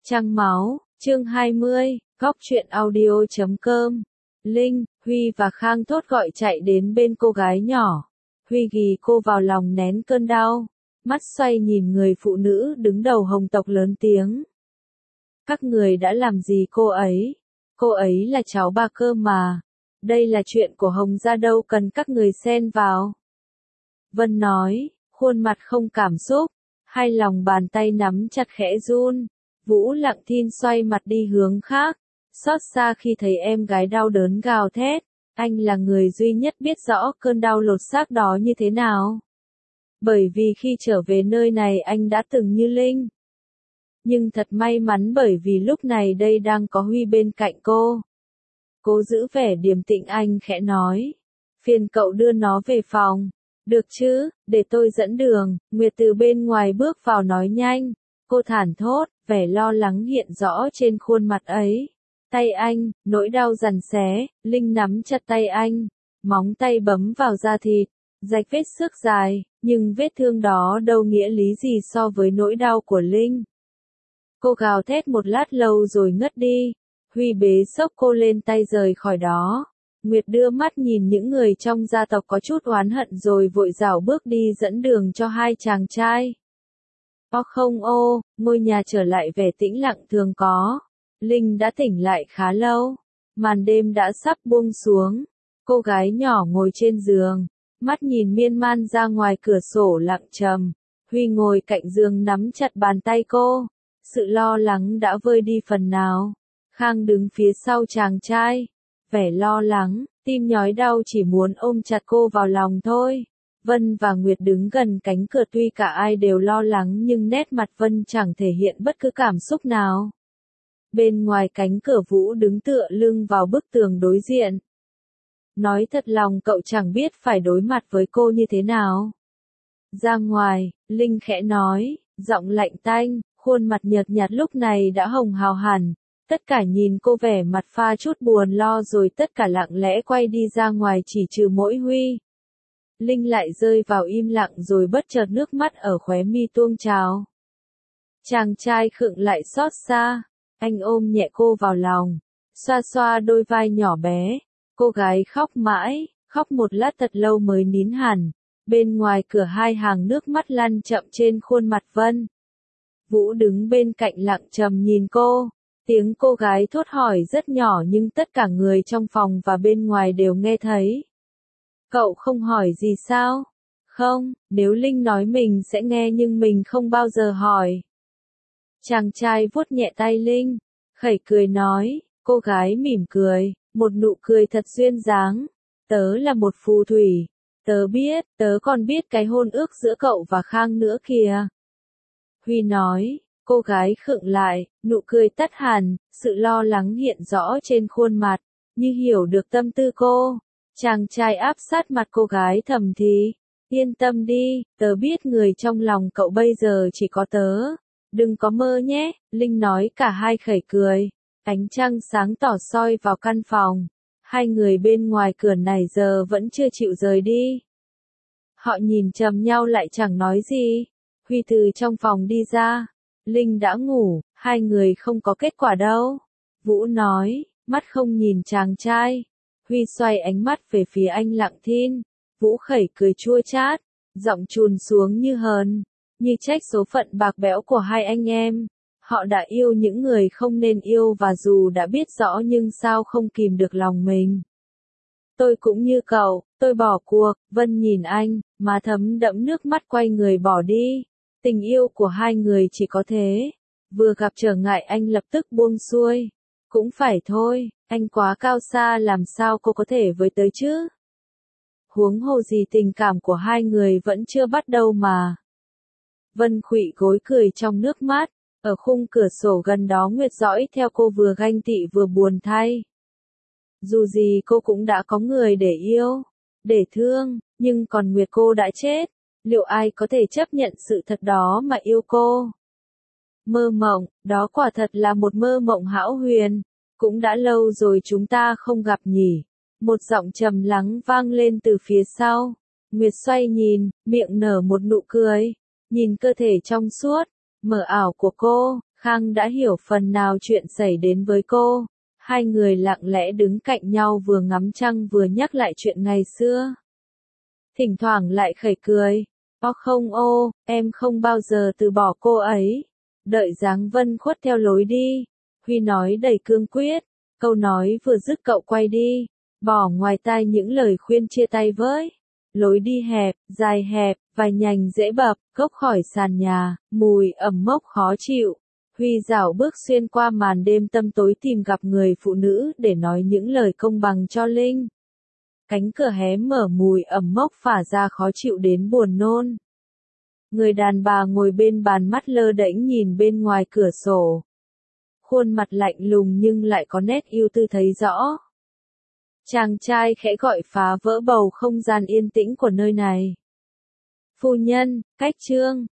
Trăng máu, chương 20, góc truyện audio.com. Linh, Huy và Khang thốt gọi chạy đến bên cô gái nhỏ. Huy ghì cô vào lòng nén cơn đau, mắt xoay nhìn người phụ nữ đứng đầu hồng tộc lớn tiếng. Các người đã làm gì cô ấy? Cô ấy là cháu bà cơ mà. Đây là chuyện của Hồng gia, đâu cần các người xen vào. Vân nói, khuôn mặt không cảm xúc, hai lòng bàn tay nắm chặt khẽ run. Vũ Lặng Thìn xoay mặt đi hướng khác, xót xa khi thấy em gái đau đớn gào thét. Anh là người duy nhất biết rõ cơn đau lột xác đó như thế nào. Bởi vì khi trở về nơi này anh đã từng như Linh. Nhưng thật may mắn bởi vì lúc này đây đang có Huy bên cạnh cô. Cố giữ vẻ điềm tĩnh, anh khẽ nói. Phiền cậu đưa nó về phòng. Được chứ, để tôi dẫn đường. Nguyệt từ bên ngoài bước vào nói nhanh. Cô thản thốt, vẻ lo lắng hiện rõ trên khuôn mặt ấy. Tay anh, nỗi đau giằng xé, Linh nắm chặt tay anh. Móng tay bấm vào da thịt, rạch vết xước dài, nhưng vết thương đó đâu nghĩa lý gì so với nỗi đau của Linh. Cô gào thét một lát lâu rồi ngất đi. Huy bế xốc cô lên tay rời khỏi đó. Nguyệt đưa mắt nhìn những người trong gia tộc có chút oán hận rồi vội rảo bước đi dẫn đường cho hai chàng trai. Không ô, ngôi nhà trở lại vẻ tĩnh lặng thường có. Linh đã tỉnh lại khá lâu. Màn đêm đã sắp buông xuống. Cô gái nhỏ ngồi trên giường, mắt nhìn miên man ra ngoài cửa sổ lặng trầm. Huy ngồi cạnh giường nắm chặt bàn tay cô. Sự lo lắng đã vơi đi phần nào. Khang đứng phía sau chàng trai, vẻ lo lắng, tim nhói đau chỉ muốn ôm chặt cô vào lòng thôi. Vân và Nguyệt đứng gần cánh cửa, tuy cả ai đều lo lắng nhưng nét mặt Vân chẳng thể hiện bất cứ cảm xúc nào. Bên ngoài cánh cửa Vũ đứng tựa lưng vào bức tường đối diện. Nói thật lòng cậu chẳng biết phải đối mặt với cô như thế nào. Ra ngoài, Linh khẽ nói, giọng lạnh tanh, khuôn mặt nhợt nhạt lúc này đã hồng hào hẳn. Tất cả nhìn cô vẻ mặt pha chút buồn lo rồi tất cả lặng lẽ quay đi ra ngoài chỉ trừ mỗi Huy. Linh lại rơi vào im lặng rồi bất chợt nước mắt ở khóe mi tuôn trào. Chàng trai khựng lại xót xa, anh ôm nhẹ cô vào lòng, xoa xoa đôi vai nhỏ bé. Cô gái khóc mãi, khóc một lát thật lâu mới nín hẳn. Bên ngoài cửa hai hàng nước mắt lăn chậm trên khuôn mặt Vân. Vũ đứng bên cạnh lặng trầm nhìn cô. Tiếng cô gái thốt hỏi rất nhỏ nhưng tất cả người trong phòng và bên ngoài đều nghe thấy. Cậu không hỏi gì sao? Không, nếu Linh nói mình sẽ nghe nhưng mình không bao giờ hỏi. Chàng trai vuốt nhẹ tay Linh, khẩy cười nói, cô gái mỉm cười, một nụ cười thật duyên dáng. Tớ là một phù thủy, tớ biết, tớ còn biết cái hôn ước giữa cậu và Khang nữa kìa. Huy nói. Cô gái khựng lại, nụ cười tắt hẳn, sự lo lắng hiện rõ trên khuôn mặt, như hiểu được tâm tư cô. Chàng trai áp sát mặt cô gái thầm thì, yên tâm đi, tớ biết người trong lòng cậu bây giờ chỉ có tớ. Đừng có mơ nhé, Linh nói. Cả hai khẩy cười, ánh trăng sáng tỏ soi vào căn phòng. Hai người bên ngoài cửa này giờ vẫn chưa chịu rời đi. Họ nhìn chầm nhau lại chẳng nói gì. Huy từ trong phòng đi ra. Linh đã ngủ, hai người không có kết quả đâu. Vũ nói, mắt không nhìn chàng trai. Huy xoay ánh mắt về phía anh Lặng Thìn. Vũ khẩy cười chua chát, giọng chùn xuống như hờn, như trách số phận bạc bẽo của hai anh em. Họ đã yêu những người không nên yêu và dù đã biết rõ nhưng sao không kìm được lòng mình. Tôi cũng như cậu, tôi bỏ cuộc. Vân nhìn anh, má thấm đẫm nước mắt quay người bỏ đi. Tình yêu của hai người chỉ có thế. Vừa gặp trở ngại anh lập tức buông xuôi. Cũng phải thôi, anh quá cao xa làm sao cô có thể với tới chứ? Huống hồ gì tình cảm của hai người vẫn chưa bắt đầu mà. Vân khuỵu gối cười trong nước mắt. Ở khung cửa sổ gần đó Nguyệt dõi theo cô vừa ganh tị vừa buồn thay. Dù gì cô cũng đã có người để yêu, để thương, nhưng còn Nguyệt cô đã chết. Liệu ai có thể chấp nhận sự thật đó mà yêu cô? Mơ mộng, đó quả thật là một mơ mộng hão huyền. Cũng đã lâu rồi chúng ta không gặp nhỉ? Một giọng trầm lắng vang lên từ phía sau. Nguyệt xoay nhìn, miệng nở một nụ cười. Nhìn cơ thể trong suốt, mờ ảo của cô, Khang đã hiểu phần nào chuyện xảy đến với cô. Hai người lặng lẽ đứng cạnh nhau vừa ngắm trăng vừa nhắc lại chuyện ngày xưa. Thỉnh thoảng lại khẩy cười. Không em không bao giờ từ bỏ cô ấy. Đợi Giáng Vân khuất theo lối đi. Huy nói đầy cương quyết. Câu nói vừa dứt cậu quay đi. Bỏ ngoài tai những lời khuyên chia tay với. Lối đi hẹp, dài hẹp, vài nhành dễ bập, gốc khỏi sàn nhà, mùi ẩm mốc khó chịu. Huy dạo bước xuyên qua màn đêm tăm tối tìm gặp người phụ nữ để nói những lời công bằng cho Linh. Cánh cửa hé mở mùi ẩm mốc phả ra khó chịu đến buồn nôn. Người đàn bà ngồi bên bàn mắt lơ đễnh nhìn bên ngoài cửa sổ. Khuôn mặt lạnh lùng nhưng lại có nét ưu tư thấy rõ. Chàng trai khẽ gọi phá vỡ bầu không gian yên tĩnh của nơi này. Phu nhân, cách trương.